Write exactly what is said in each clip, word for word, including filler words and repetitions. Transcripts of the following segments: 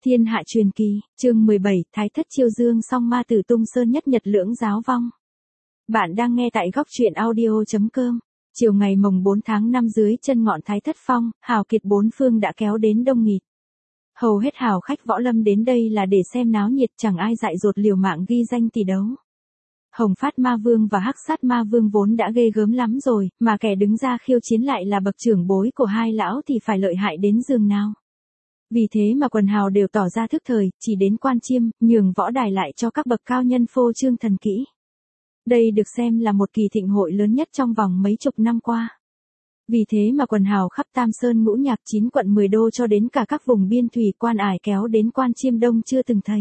Thiên hạ truyền kỳ, chương mười bảy, Thái thất chiêu dương song ma tử tung sơn nhất nhật lưỡng giáo vong. Bạn đang nghe tại góc truyện audio chấm com. Chiều ngày mồng bốn tháng năm dưới chân ngọn Thái thất phong, hào kiệt bốn phương đã kéo đến đông nghịt. Hầu hết hào khách võ lâm đến đây là để xem náo nhiệt, chẳng ai dại dột liều mạng ghi danh tỷ đấu. Hồng Phát Ma Vương và Hắc Sát Ma Vương vốn đã ghê gớm lắm rồi, mà kẻ đứng ra khiêu chiến lại là bậc trưởng bối của hai lão thì phải lợi hại đến giường nào. Vì thế mà quần hào đều tỏ ra thức thời, chỉ đến quan chiêm, nhường võ đài lại cho các bậc cao nhân phô trương thần kỹ. Đây được xem là một kỳ thịnh hội lớn nhất trong vòng mấy chục năm qua. Vì thế mà quần hào khắp Tam Sơn ngũ nhạc chín quận mười đô cho đến cả các vùng biên thủy quan ải kéo đến quan chiêm đông chưa từng thấy.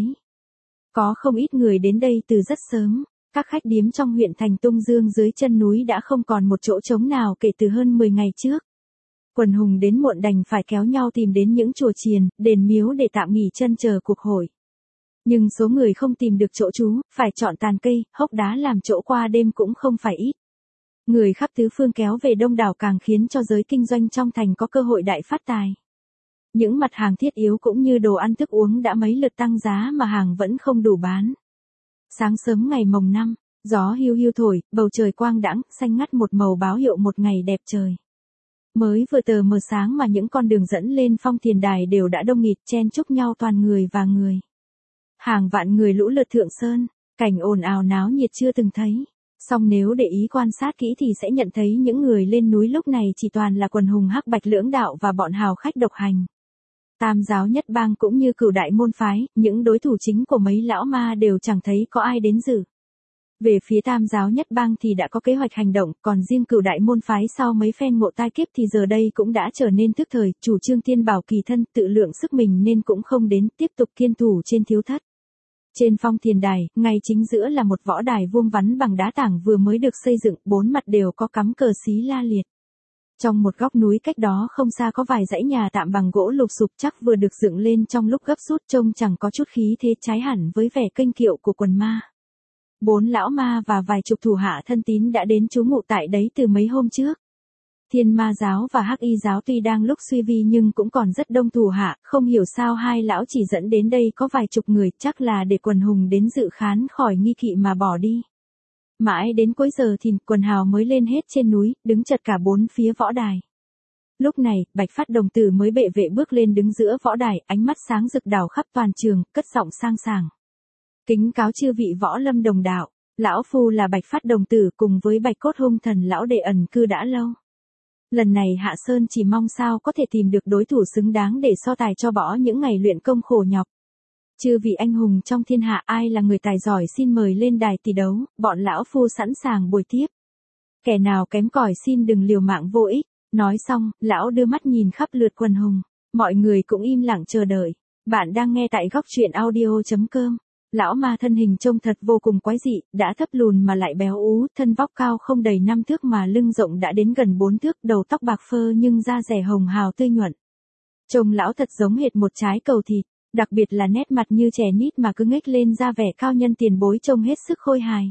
Có không ít người đến đây từ rất sớm, các khách điếm trong huyện thành Tung Dương dưới chân núi đã không còn một chỗ trống nào kể từ hơn mười ngày trước. Quần hùng đến muộn đành phải kéo nhau tìm đến những chùa chiền, đền miếu để tạm nghỉ chân chờ cuộc hội. Nhưng số người không tìm được chỗ trú, phải chọn tàn cây, hốc đá làm chỗ qua đêm cũng không phải ít. Người khắp tứ phương kéo về đông đảo càng khiến cho giới kinh doanh trong thành có cơ hội đại phát tài. Những mặt hàng thiết yếu cũng như đồ ăn thức uống đã mấy lượt tăng giá mà hàng vẫn không đủ bán. Sáng sớm ngày mồng năm, gió hiu hiu thổi, bầu trời quang đãng, xanh ngắt một màu báo hiệu một ngày đẹp trời. Mới vừa tờ mờ sáng mà những con đường dẫn lên Phong Thiền Đài đều đã đông nghịt chen chúc nhau toàn người và người. Hàng vạn người lũ lượt thượng sơn, cảnh ồn ào náo nhiệt chưa từng thấy. Song nếu để ý quan sát kỹ thì sẽ nhận thấy những người lên núi lúc này chỉ toàn là quần hùng hắc bạch lưỡng đạo và bọn hào khách độc hành. Tam giáo nhất bang cũng như cửu đại môn phái, những đối thủ chính của mấy lão ma đều chẳng thấy có ai đến dự. Về phía tam giáo nhất bang thì đã có kế hoạch hành động, còn riêng cửu đại môn phái sau mấy phen ngộ tai kiếp thì giờ đây cũng đã trở nên thức thời, chủ trương tiên bảo kỳ thân, tự lượng sức mình nên cũng không đến, tiếp tục kiên thủ trên thiếu thất. Trên Phong Thiền Đài, ngay chính giữa là một võ đài vuông vắn bằng đá tảng vừa mới được xây dựng, bốn mặt đều có cắm cờ xí la liệt. Trong một góc núi cách đó không xa có vài dãy nhà tạm bằng gỗ lục sụp chắc vừa được dựng lên trong lúc gấp rút trông chẳng có chút khí thế, trái hẳn với vẻ kênh kiệu của quần ma. Bốn lão ma và vài chục thủ hạ thân tín đã đến trú ngụ tại đấy từ mấy hôm trước. Thiên Ma giáo và Hắc Y giáo tuy đang lúc suy vi nhưng cũng còn rất đông thủ hạ, không hiểu sao hai lão chỉ dẫn đến đây có vài chục người, chắc là để quần hùng đến dự khán khỏi nghi kỵ mà bỏ đi. Mãi đến cuối giờ thì quần hào mới lên hết trên núi, đứng chật cả bốn phía võ đài. Lúc này, Bạch Phát đồng tử mới bệ vệ bước lên đứng giữa võ đài, ánh mắt sáng rực đảo khắp toàn trường, cất giọng sang sảng. Kính cáo chư vị võ lâm đồng đạo, lão phu là Bạch Phát đồng tử cùng với Bạch Cốt hung thần lão đệ ẩn cư đã lâu. Lần này hạ sơn chỉ mong sao có thể tìm được đối thủ xứng đáng để so tài cho bỏ những ngày luyện công khổ nhọc. Chư vị anh hùng trong thiên hạ ai là người tài giỏi xin mời lên đài tỷ đấu, bọn lão phu sẵn sàng bồi tiếp. Kẻ nào kém cỏi xin đừng liều mạng vô ích. Nói xong, lão đưa mắt nhìn khắp lượt quần hùng, mọi người cũng im lặng chờ đợi. Bạn đang nghe tại góc truyện audio chấm com. Lão ma thân hình trông thật vô cùng quái dị, đã thấp lùn mà lại béo ú, thân vóc cao không đầy năm thước mà lưng rộng đã đến gần bốn thước, đầu tóc bạc phơ nhưng da dẻ hồng hào tươi nhuận. Trông lão thật giống hệt một trái cầu thịt, đặc biệt là nét mặt như trẻ nít mà cứ ngếch lên ra vẻ cao nhân tiền bối trông hết sức khôi hài.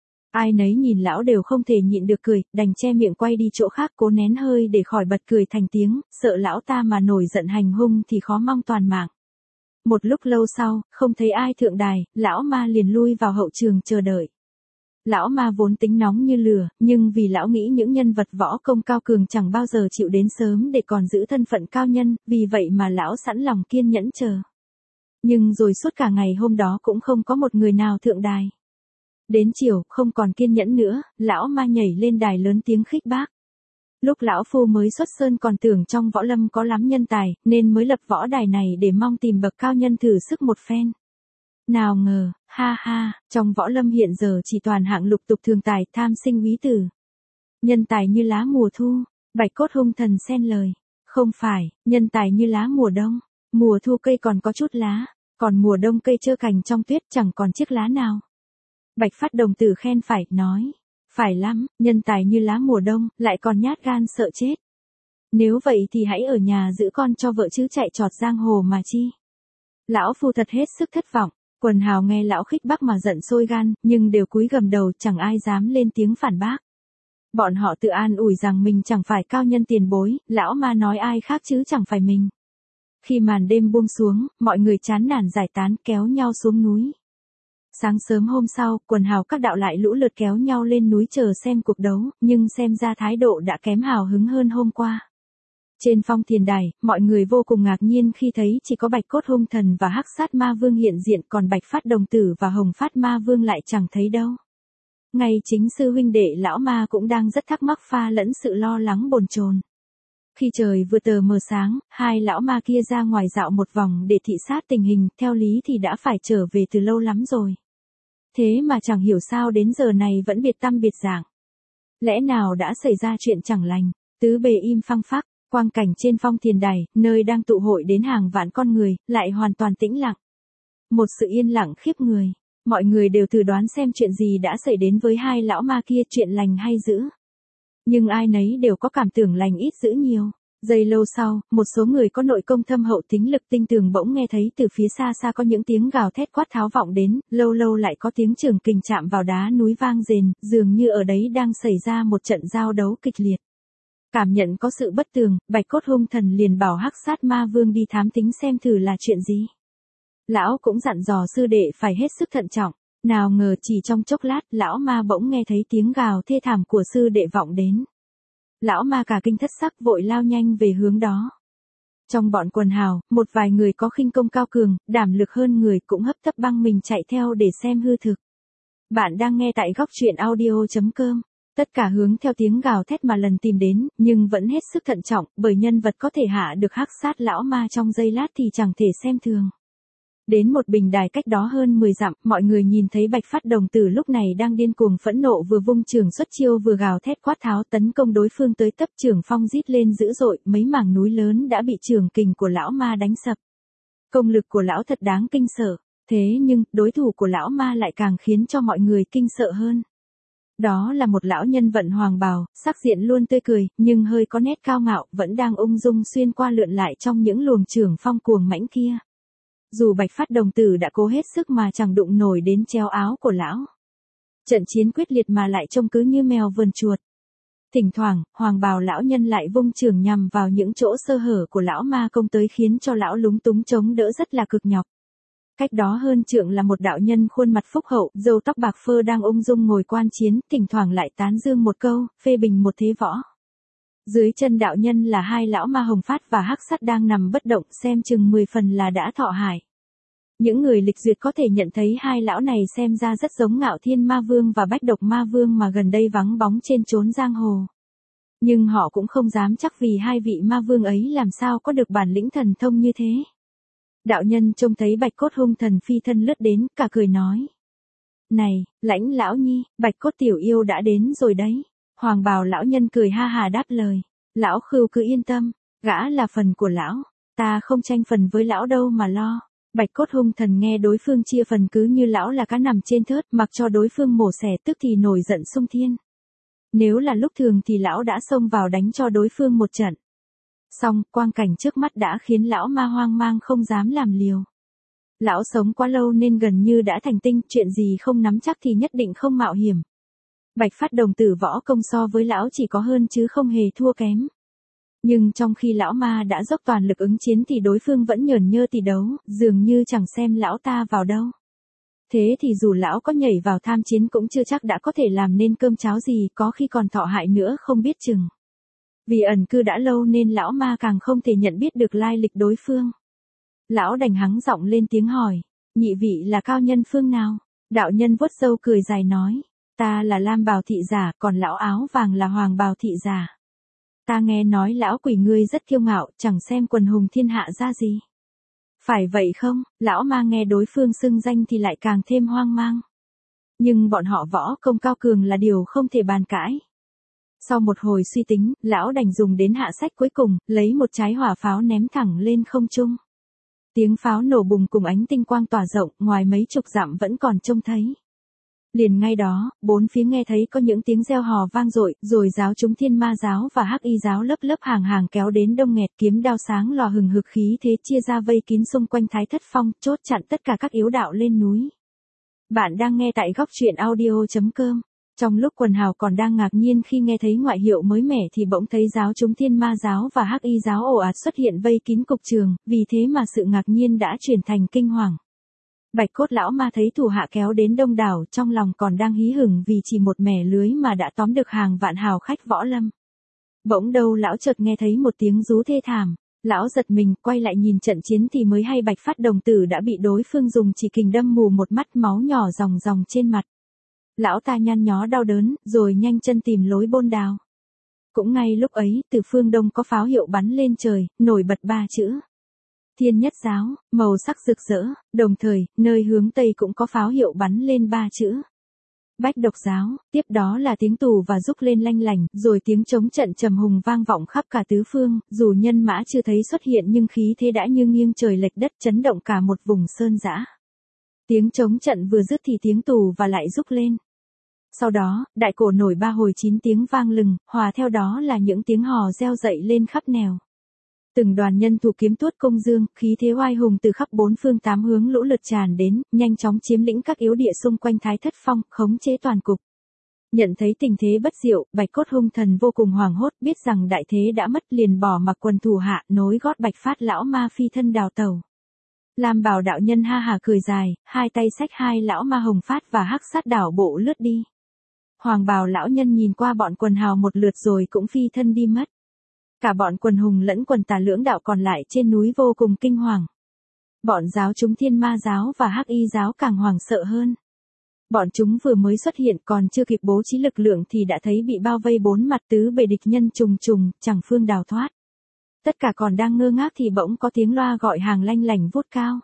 Ai nấy nhìn lão đều không thể nhịn được cười, đành che miệng quay đi chỗ khác cố nén hơi để khỏi bật cười thành tiếng, sợ lão ta mà nổi giận hành hung thì khó mong toàn mạng. Một lúc lâu sau, không thấy ai thượng đài, lão ma liền lui vào hậu trường chờ đợi. Lão ma vốn tính nóng như lửa, nhưng vì lão nghĩ những nhân vật võ công cao cường chẳng bao giờ chịu đến sớm để còn giữ thân phận cao nhân, vì vậy mà lão sẵn lòng kiên nhẫn chờ. Nhưng rồi suốt cả ngày hôm đó cũng không có một người nào thượng đài. Đến chiều, không còn kiên nhẫn nữa, lão ma nhảy lên đài lớn tiếng khích bác. Lúc lão phu mới xuất sơn còn tưởng trong võ lâm có lắm nhân tài, nên mới lập võ đài này để mong tìm bậc cao nhân thử sức một phen. Nào ngờ, ha ha, trong võ lâm hiện giờ chỉ toàn hạng lục tục thường tài, tham sinh úy tử. Nhân tài như lá mùa thu, Bạch Cốt hung thần xen lời. Không phải, nhân tài như lá mùa đông, mùa thu cây còn có chút lá, còn mùa đông cây trơ cành trong tuyết chẳng còn chiếc lá nào. Bạch Phát đồng tử khen phải, nói. Phải lắm, nhân tài như lá mùa đông, lại còn nhát gan sợ chết. Nếu vậy thì hãy ở nhà giữ con cho vợ chứ chạy trọt giang hồ mà chi. Lão phu thật hết sức thất vọng, quần hào nghe lão khích bác mà giận sôi gan, nhưng đều cúi gầm đầu chẳng ai dám lên tiếng phản bác. Bọn họ tự an ủi rằng mình chẳng phải cao nhân tiền bối, lão ma nói ai khác chứ chẳng phải mình. Khi màn đêm buông xuống, mọi người chán nản giải tán kéo nhau xuống núi. Sáng sớm hôm sau, quần hào các đạo lại lũ lượt kéo nhau lên núi chờ xem cuộc đấu, nhưng xem ra thái độ đã kém hào hứng hơn hôm qua. Trên phong thiền đài, mọi người vô cùng ngạc nhiên khi thấy chỉ có Bạch Cốt Hung Thần và Hắc Sát Ma Vương hiện diện, còn Bạch Phát Đồng Tử và Hồng Phát Ma Vương lại chẳng thấy đâu. Ngay chính sư huynh đệ lão ma cũng đang rất thắc mắc pha lẫn sự lo lắng bồn chồn. Khi trời vừa tờ mờ sáng, hai lão ma kia ra ngoài dạo một vòng để thị sát tình hình, theo lý thì đã phải trở về từ lâu lắm rồi. Thế mà chẳng hiểu sao đến giờ này vẫn biệt tăm biệt dạng. Lẽ nào đã xảy ra chuyện chẳng lành? Tứ bề im phăng phắc, quang cảnh trên phong thiền đài, nơi đang tụ hội đến hàng vạn con người, lại hoàn toàn tĩnh lặng. Một sự yên lặng khiếp người. Mọi người đều thử đoán xem chuyện gì đã xảy đến với hai lão ma kia, chuyện lành hay dữ. Nhưng ai nấy đều có cảm tưởng lành ít dữ nhiều. Giây lâu sau, một số người có nội công thâm hậu tính lực tinh tường bỗng nghe thấy từ phía xa xa có những tiếng gào thét quát tháo vọng đến, lâu lâu lại có tiếng trường kình chạm vào đá núi vang rền, dường như ở đấy đang xảy ra một trận giao đấu kịch liệt. Cảm nhận có sự bất tường, Bạch Cốt Hung Thần liền bảo Hắc Sát Ma Vương đi thám tính xem thử là chuyện gì. Lão cũng dặn dò sư đệ phải hết sức thận trọng. Nào ngờ chỉ trong chốc lát, lão ma bỗng nghe thấy tiếng gào thê thảm của sư đệ vọng đến. Lão ma cả kinh thất sắc vội lao nhanh về hướng đó. Trong bọn quần hào, một vài người có khinh công cao cường, đảm lực hơn người cũng hấp tấp băng mình chạy theo để xem hư thực. Bạn đang nghe tại góc truyện audio chấm com. Tất cả hướng theo tiếng gào thét mà lần tìm đến, nhưng vẫn hết sức thận trọng, bởi nhân vật có thể hạ được Hắc Sát lão ma trong giây lát thì chẳng thể xem thường. Đến một bình đài cách đó hơn mười dặm, mọi người nhìn thấy Bạch Phát Đồng Tử lúc này đang điên cuồng phẫn nộ, vừa vung trường xuất chiêu vừa gào thét quát tháo tấn công đối phương tới tấp, trường phong rít lên dữ dội, mấy mảng núi lớn đã bị trường kình của lão ma đánh sập. Công lực của lão thật đáng kinh sợ, thế nhưng đối thủ của lão ma lại càng khiến cho mọi người kinh sợ hơn. Đó là một lão nhân vận hoàng bào, sắc diện luôn tươi cười, nhưng hơi có nét cao ngạo, vẫn đang ung dung xuyên qua lượn lại trong những luồng trường phong cuồng mãnh kia. Dù Bạch Phát Đồng Tử đã cố hết sức mà chẳng đụng nổi đến chéo áo của lão. Trận chiến quyết liệt mà lại trông cứ như mèo vờn chuột. Thỉnh thoảng, hoàng bào lão nhân lại vung trường nhằm vào những chỗ sơ hở của lão ma công tới, khiến cho lão lúng túng chống đỡ rất là cực nhọc. Cách đó hơn trượng là một đạo nhân khuôn mặt phúc hậu, râu tóc bạc phơ đang ung dung ngồi quan chiến, thỉnh thoảng lại tán dương một câu, phê bình một thế võ. Dưới chân đạo nhân là hai lão ma Hồng Phát và Hắc Sát đang nằm bất động, xem chừng mười phần là đã thọ hại. Những người lịch duyệt có thể nhận thấy hai lão này xem ra rất giống Ngạo Thiên Ma Vương và Bách Độc Ma Vương mà gần đây vắng bóng trên chốn giang hồ. Nhưng họ cũng không dám chắc vì hai vị ma vương ấy làm sao có được bản lĩnh thần thông như thế. Đạo nhân trông thấy Bạch Cốt Hung Thần phi thân lướt đến, cả cười nói. Này, Lãnh lão nhi, Bạch Cốt tiểu yêu đã đến rồi đấy. Hoàng bào lão nhân cười ha hà đáp lời. Lão Khưu cứ yên tâm, gã là phần của lão, ta không tranh phần với lão đâu mà lo. Bạch Cốt Hung Thần nghe đối phương chia phần cứ như lão là cá nằm trên thớt, mặc cho đối phương mổ xẻ tức thì nổi giận xung thiên. Nếu là lúc thường thì lão đã xông vào đánh cho đối phương một trận. Xong, quang cảnh trước mắt đã khiến lão ma hoang mang không dám làm liều. Lão sống quá lâu nên gần như đã thành tinh, chuyện gì không nắm chắc thì nhất định không mạo hiểm. Bạch Phát Đồng Tử võ công so với lão chỉ có hơn chứ không hề thua kém. Nhưng trong khi lão ma đã dốc toàn lực ứng chiến thì đối phương vẫn nhởn nhơ tỉ đấu, dường như chẳng xem lão ta vào đâu. Thế thì dù lão có nhảy vào tham chiến cũng chưa chắc đã có thể làm nên cơm cháo gì, có khi còn thọ hại nữa không biết chừng. Vì ẩn cư đã lâu nên lão ma càng không thể nhận biết được lai lịch đối phương. Lão đành hắng giọng lên tiếng hỏi, nhị vị là cao nhân phương nào? Đạo nhân vuốt râu cười dài nói, ta là lam bào thị giả, còn lão áo vàng là hoàng bào thị giả. Ta nghe nói lão quỷ ngươi rất kiêu ngạo, chẳng xem quần hùng thiên hạ ra gì. Phải vậy không? Lão ma nghe đối phương xưng danh thì lại càng thêm hoang mang. Nhưng bọn họ võ công cao cường là điều không thể bàn cãi. Sau một hồi suy tính, lão đành dùng đến hạ sách cuối cùng, lấy một trái hỏa pháo ném thẳng lên không trung. Tiếng pháo nổ bùng cùng ánh tinh quang tỏa rộng, ngoài mấy chục dặm vẫn còn trông thấy. Liền ngay đó, bốn phía nghe thấy có những tiếng reo hò vang dội, rồi giáo chúng Thiên Ma giáo và Hắc Y giáo lớp lớp hàng hàng kéo đến đông nghẹt, kiếm đao sáng lò hừng hực khí thế chia ra vây kín xung quanh Thái Thất Phong, chốt chặn tất cả các yếu đạo lên núi. Bạn đang nghe tại góc truyện audio chấm com. Trong lúc quần hào còn đang ngạc nhiên khi nghe thấy ngoại hiệu mới mẻ thì bỗng thấy giáo chúng Thiên Ma giáo và Hắc Y giáo ồ ạt xuất hiện vây kín cục trường, vì thế mà sự ngạc nhiên đã chuyển thành kinh hoàng. Bạch Cốt lão ma thấy thủ hạ kéo đến đông đảo, trong lòng còn đang hí hửng vì chỉ một mẻ lưới mà đã tóm được hàng vạn hào khách võ lâm. Bỗng đâu lão chợt nghe thấy một tiếng rú thê thảm, lão giật mình quay lại nhìn trận chiến thì mới hay Bạch Phát đồng tử đã bị đối phương dùng chỉ kình đâm mù một mắt, máu nhỏ ròng ròng trên mặt. Lão ta nhăn nhó đau đớn, rồi nhanh chân tìm lối bôn đào. Cũng ngay lúc ấy, từ phương đông có pháo hiệu bắn lên trời, nổi bật ba chữ Thiên Nhất giáo, màu sắc rực rỡ, đồng thời, nơi hướng tây cũng có pháo hiệu bắn lên ba chữ Bách Độc giáo, tiếp đó là tiếng tù và rúc lên lanh lảnh, rồi tiếng trống trận trầm hùng vang vọng khắp cả tứ phương, dù nhân mã chưa thấy xuất hiện nhưng khí thế đã như nghiêng trời lệch đất, chấn động cả một vùng sơn dã. Tiếng trống trận vừa dứt thì tiếng tù và lại rúc lên. Sau đó, đại cổ nổi ba hồi chín tiếng vang lừng, hòa theo đó là những tiếng hò reo dậy lên khắp nẻo. Từng đoàn nhân thủ kiếm tuốt công dương, khí thế oai hùng từ khắp bốn phương tám hướng lũ lượt tràn đến, nhanh chóng chiếm lĩnh các yếu địa xung quanh Thái Thất Phong, khống chế toàn cục. Nhận thấy tình thế bất diệu, Bạch Cốt hung thần vô cùng hoảng hốt, biết rằng đại thế đã mất, liền bỏ mặc quần thủ hạ, nối gót Bạch Phát lão ma phi thân đào tẩu. Lam Bào đạo nhân ha hả cười dài, hai tay xách hai lão ma Hồng Phát và Hắc Sát đảo bộ lướt đi. Hoàng Bào lão nhân nhìn qua bọn quần hào một lượt rồi cũng phi thân đi mất. Cả bọn quần hùng lẫn quần tà lưỡng đạo còn lại trên núi vô cùng kinh hoàng. Bọn giáo chúng Thiên Ma giáo và Hắc Y giáo càng hoảng sợ hơn. Bọn chúng vừa mới xuất hiện còn chưa kịp bố trí lực lượng thì đã thấy bị bao vây bốn mặt tứ bề địch nhân trùng trùng, chẳng phương đào thoát. Tất cả còn đang ngơ ngác thì bỗng có tiếng loa gọi hàng lanh lảnh vút cao.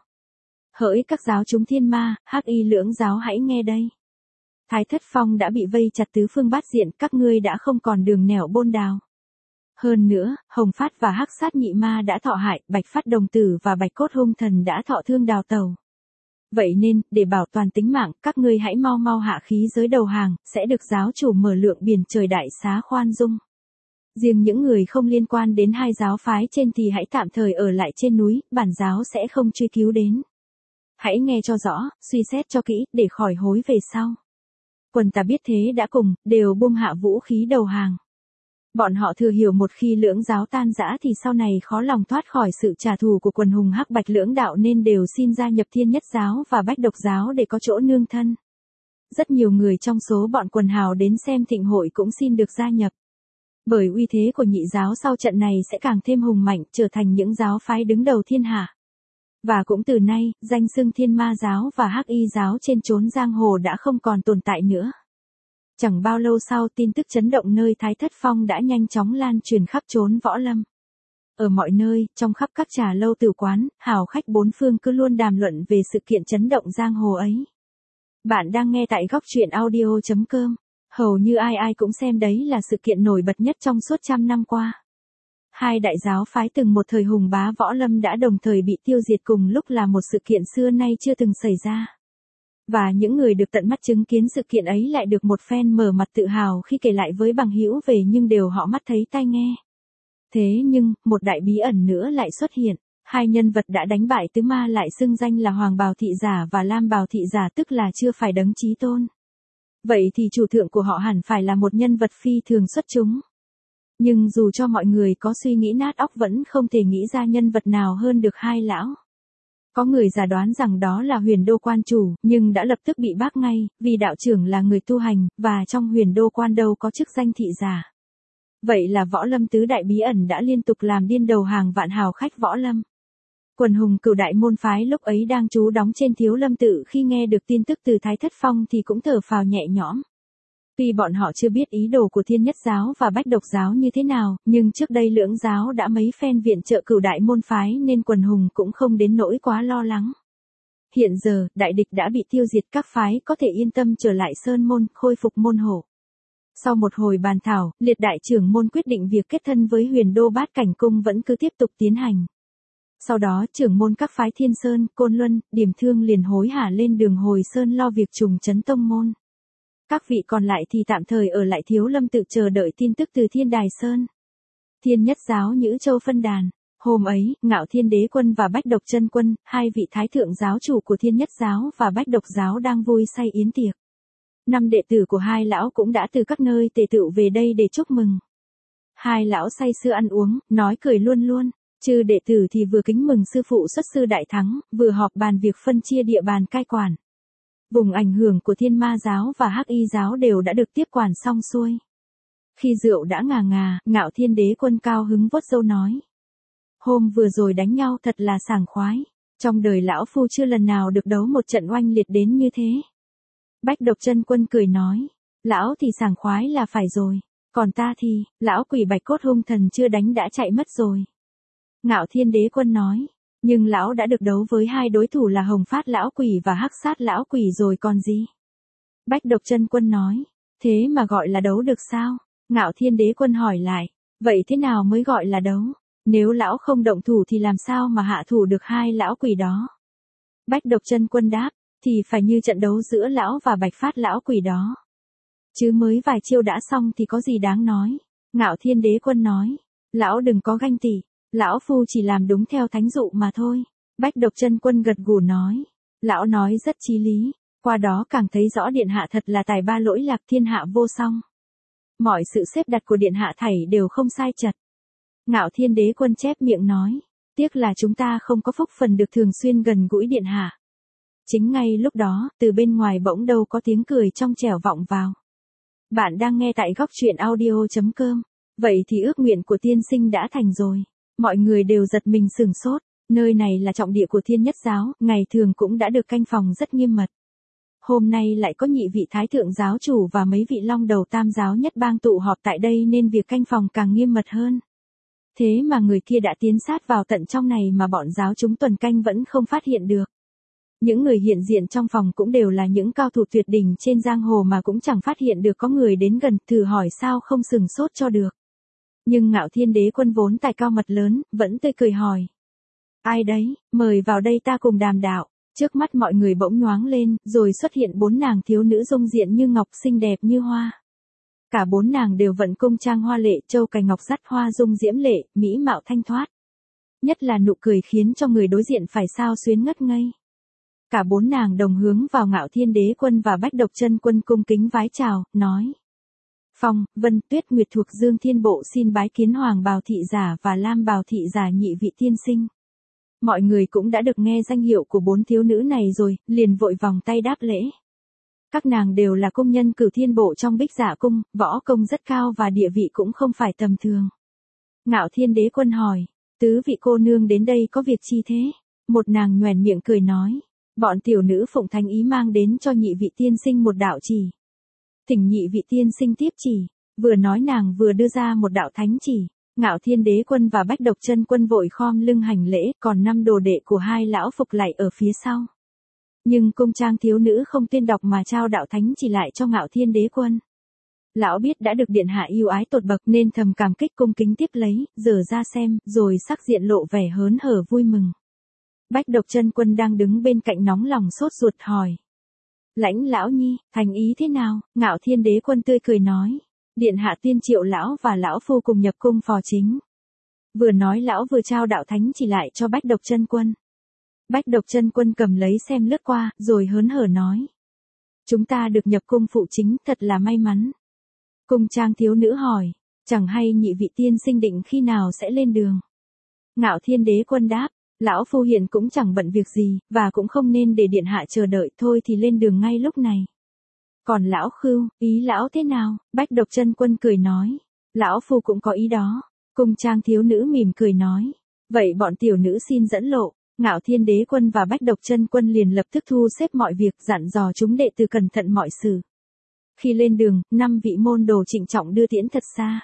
Hỡi các giáo chúng Thiên Ma, Hắc Y lưỡng giáo hãy nghe đây. Thái Thất Phong đã bị vây chặt tứ phương bát diện, các ngươi đã không còn đường nẻo bôn đào. Hơn nữa, Hồng Phát và Hắc Sát nhị ma đã thọ hại, Bạch Phát đồng tử và Bạch Cốt hung thần đã thọ thương đào tẩu. Vậy nên, để bảo toàn tính mạng, các ngươi hãy mau mau hạ khí giới đầu hàng, sẽ được giáo chủ mở lượng biển trời đại xá khoan dung. Riêng những người không liên quan đến hai giáo phái trên thì hãy tạm thời ở lại trên núi, bản giáo sẽ không truy cứu đến. Hãy nghe cho rõ, suy xét cho kỹ, để khỏi hối về sau. Quần ta biết thế đã cùng, đều buông hạ vũ khí đầu hàng. Bọn họ thừa hiểu một khi lưỡng giáo tan rã thì sau này khó lòng thoát khỏi sự trả thù của quần hùng Hắc Bạch lưỡng đạo nên đều xin gia nhập Thiên Nhất giáo và Bách Độc giáo để có chỗ nương thân. Rất nhiều người trong số bọn quần hào đến xem thịnh hội cũng xin được gia nhập. Bởi uy thế của nhị giáo sau trận này sẽ càng thêm hùng mạnh, trở thành những giáo phái đứng đầu thiên hạ. Và cũng từ nay, danh xưng Thiên Ma giáo và Hắc Y giáo trên chốn giang hồ đã không còn tồn tại nữa. Chẳng bao lâu sau, tin tức chấn động nơi Thái Thất Phong đã nhanh chóng lan truyền khắp chốn võ lâm. Ở mọi nơi, trong khắp các trà lâu tử quán, hào khách bốn phương cứ luôn đàm luận về sự kiện chấn động giang hồ ấy. Bạn đang nghe tại góc truyện audio chấm com. Hầu như ai ai cũng xem đấy là sự kiện nổi bật nhất trong suốt trăm năm qua. Hai đại giáo phái từng một thời hùng bá võ lâm đã đồng thời bị tiêu diệt cùng lúc là một sự kiện xưa nay chưa từng xảy ra. Và những người được tận mắt chứng kiến sự kiện ấy lại được một phen mở mặt tự hào khi kể lại với bằng hữu về nhưng đều họ mắt thấy tai nghe. Thế nhưng, một đại bí ẩn nữa lại xuất hiện. Hai nhân vật đã đánh bại tứ ma lại xưng danh là Hoàng Bào Thị Giả và Lam Bào Thị Giả, tức là chưa phải đấng chí tôn. Vậy thì chủ thượng của họ hẳn phải là một nhân vật phi thường xuất chúng. Nhưng dù cho mọi người có suy nghĩ nát óc vẫn không thể nghĩ ra nhân vật nào hơn được hai lão. Có người giả đoán rằng đó là Huyền Đô quan chủ, nhưng đã lập tức bị bác ngay, vì đạo trưởng là người tu hành, và trong Huyền Đô quan đâu có chức danh thị giả. Vậy là võ lâm tứ đại bí ẩn đã liên tục làm điên đầu hàng vạn hào khách võ lâm. Quần hùng cửu đại môn phái lúc ấy đang trú đóng trên Thiếu Lâm Tự khi nghe được tin tức từ Thái Thất Phong thì cũng thở phào nhẹ nhõm. Tuy bọn họ chưa biết ý đồ của Thiên Nhất giáo và Bách Độc giáo như thế nào, nhưng trước đây lưỡng giáo đã mấy phen viện trợ cửu đại môn phái nên quần hùng cũng không đến nỗi quá lo lắng. Hiện giờ, đại địch đã bị tiêu diệt, các phái có thể yên tâm trở lại sơn môn, khôi phục môn hộ. Sau một hồi bàn thảo, liệt đại trưởng môn quyết định việc kết thân với Huyền Đô Bát Cảnh Cung vẫn cứ tiếp tục tiến hành. Sau đó trưởng môn các phái Thiên Sơn, Côn Luân, Điểm Thương liền hối hả lên đường hồi sơn lo việc trùng trấn tông môn. Các vị còn lại thì tạm thời ở lại Thiếu Lâm Tự chờ đợi tin tức từ Thiên Đài Sơn. Thiên Nhất giáo Nhữ Châu phân đàn. Hôm ấy, Ngạo Thiên Đế Quân và Bách Độc Chân Quân, hai vị thái thượng giáo chủ của Thiên Nhất giáo và Bách Độc giáo đang vui say yến tiệc. Năm đệ tử của hai lão cũng đã từ các nơi tề tựu về đây để chúc mừng. Hai lão say sưa ăn uống, nói cười luôn luôn. Chư đệ tử thì vừa kính mừng sư phụ xuất sư đại thắng, vừa họp bàn việc phân chia địa bàn cai quản. Vùng ảnh hưởng của Thiên Ma giáo và Hắc Y giáo đều đã được tiếp quản xong xuôi. Khi rượu đã ngà ngà, Ngạo Thiên Đế Quân cao hứng vuốt râu nói: hôm vừa rồi đánh nhau thật là sảng khoái. Trong đời lão phu chưa lần nào được đấu một trận oanh liệt đến như thế. Bách Độc Chân Quân cười nói: lão thì sảng khoái là phải rồi. Còn ta thì, lão quỷ bạch cốt hung thần chưa đánh đã chạy mất rồi. Ngạo Thiên Đế Quân nói: nhưng lão đã được đấu với hai đối thủ là Hồng Phát lão quỷ và Hắc Sát lão quỷ rồi còn gì. Bách Độc Chân Quân nói: thế mà gọi là đấu được sao? Ngạo Thiên Đế Quân hỏi lại: vậy thế nào mới gọi là đấu? Nếu lão không động thủ thì làm sao mà hạ thủ được hai lão quỷ đó? Bách Độc Chân Quân đáp: thì phải như trận đấu giữa lão và Bạch Phát lão quỷ đó. Chứ mới vài chiêu đã xong thì có gì đáng nói. Ngạo Thiên Đế Quân nói: lão đừng có ganh tị, lão phu chỉ làm đúng theo thánh dụ mà thôi. Bách Độc Chân Quân gật gù nói: lão nói rất chí lý, qua đó càng thấy rõ điện hạ thật là tài ba lỗi lạc thiên hạ vô song. Mọi sự xếp đặt của điện hạ thảy đều không sai chật. Ngạo Thiên Đế Quân chép miệng nói: tiếc là chúng ta không có phúc phần được thường xuyên gần gũi điện hạ. Chính ngay lúc đó, từ bên ngoài bỗng đâu có tiếng cười trong trẻo vọng vào. Bạn đang nghe tại góc truyện audio chấm com. Vậy thì ước nguyện của tiên sinh đã thành rồi. Mọi người đều giật mình sửng sốt. Nơi này là trọng địa của Thiên Nhất giáo, ngày thường cũng đã được canh phòng rất nghiêm mật. Hôm nay lại có nhị vị thái thượng giáo chủ và mấy vị long đầu tam giáo nhất bang tụ họp tại đây nên việc canh phòng càng nghiêm mật hơn. Thế mà người kia đã tiến sát vào tận trong này mà bọn giáo chúng tuần canh vẫn không phát hiện được. Những người hiện diện trong phòng cũng đều là những cao thủ tuyệt đỉnh trên giang hồ mà cũng chẳng phát hiện được có người đến gần, thử hỏi sao không sừng sốt cho được. Nhưng Ngạo Thiên Đế Quân vốn tài cao mật lớn, vẫn tươi cười hỏi: ai đấy, mời vào đây ta cùng đàm đạo. Trước mắt mọi người bỗng nhoáng lên, rồi xuất hiện bốn nàng thiếu nữ dung diện như ngọc, xinh đẹp như hoa. Cả bốn nàng đều vận cung trang hoa lệ, châu cài ngọc dắt hoa dung diễm lệ, mỹ mạo thanh thoát. Nhất là nụ cười khiến cho người đối diện phải sao xuyến ngất ngây. Cả bốn nàng đồng hướng vào Ngạo Thiên Đế Quân và Bách Độc Chân Quân cung kính vái chào, nói: Phong, Vân, Tuyết, Nguyệt thuộc Dương Thiên Bộ xin bái kiến Hoàng Bào thị giả và Lam Bào thị giả nhị vị tiên sinh. Mọi người cũng đã được nghe danh hiệu của bốn thiếu nữ này rồi, liền vội vòng tay đáp lễ. Các nàng đều là công nhân Cửu Thiên Bộ trong Bích Giả cung, võ công rất cao và địa vị cũng không phải tầm thường. Ngạo Thiên Đế Quân hỏi: tứ vị cô nương đến đây có việc chi thế? Một nàng nhoẻn miệng cười nói: bọn tiểu nữ phụng thánh ý mang đến cho nhị vị tiên sinh một đạo chỉ. Thỉnh nhị vị tiên sinh tiếp chỉ. Vừa nói nàng vừa đưa ra một đạo thánh chỉ. Ngạo Thiên Đế Quân và Bách Độc Chân Quân vội khom lưng hành lễ, còn năm đồ đệ của hai lão phục lại ở phía sau. Nhưng cung trang thiếu nữ không tiên đọc mà trao đạo thánh chỉ lại cho Ngạo Thiên Đế Quân. Lão biết đã được điện hạ yêu ái tột bậc nên thầm cảm kích cung kính tiếp lấy, dở ra xem, rồi sắc diện lộ vẻ hớn hở vui mừng. Bách Độc Chân Quân đang đứng bên cạnh nóng lòng sốt ruột hỏi: lãnh lão nhi, thành ý thế nào? Ngạo Thiên Đế Quân tươi cười nói: điện hạ tiên triệu lão và lão phu cùng nhập cung phò chính. Vừa nói lão vừa trao đạo thánh chỉ lại cho Bách Độc Chân Quân. Bách Độc Chân Quân cầm lấy xem lướt qua, rồi hớn hở nói: chúng ta được nhập cung phụ chính, thật là may mắn. Cung trang thiếu nữ hỏi: chẳng hay nhị vị tiên sinh định khi nào sẽ lên đường? Ngạo Thiên Đế Quân đáp: lão phu hiện cũng chẳng bận việc gì, và cũng không nên để điện hạ chờ đợi, thôi thì lên đường ngay lúc này. Còn lão Khưu, ý lão thế nào? Bách Độc Chân Quân cười nói: lão phu cũng có ý đó. Cung trang thiếu nữ mỉm cười nói: vậy bọn tiểu nữ xin dẫn lộ. Ngạo Thiên Đế Quân và Bách Độc Chân Quân liền lập tức thu xếp mọi việc, dặn dò chúng đệ tử cẩn thận mọi sự. Khi lên đường, năm vị môn đồ trịnh trọng đưa tiễn thật xa.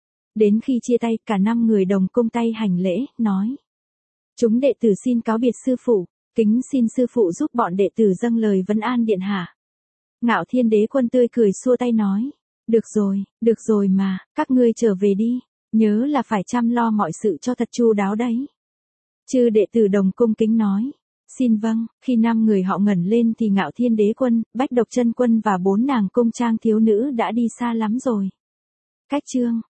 Đến khi chia tay, cả năm người đồng cung tay hành lễ, nói: chúng đệ tử xin cáo biệt sư phụ, kính xin sư phụ giúp bọn đệ tử dâng lời vấn an điện hạ. Ngạo Thiên Đế Quân tươi cười xua tay nói: được rồi, được rồi mà, các ngươi trở về đi, nhớ là phải chăm lo mọi sự cho thật chu đáo đấy. Chư đệ tử đồng cung kính nói: xin vâng. Khi năm người họ ngẩng lên thì Ngạo Thiên Đế Quân, Bách Độc Chân Quân và bốn nàng cung trang thiếu nữ đã đi xa lắm rồi. Cách chương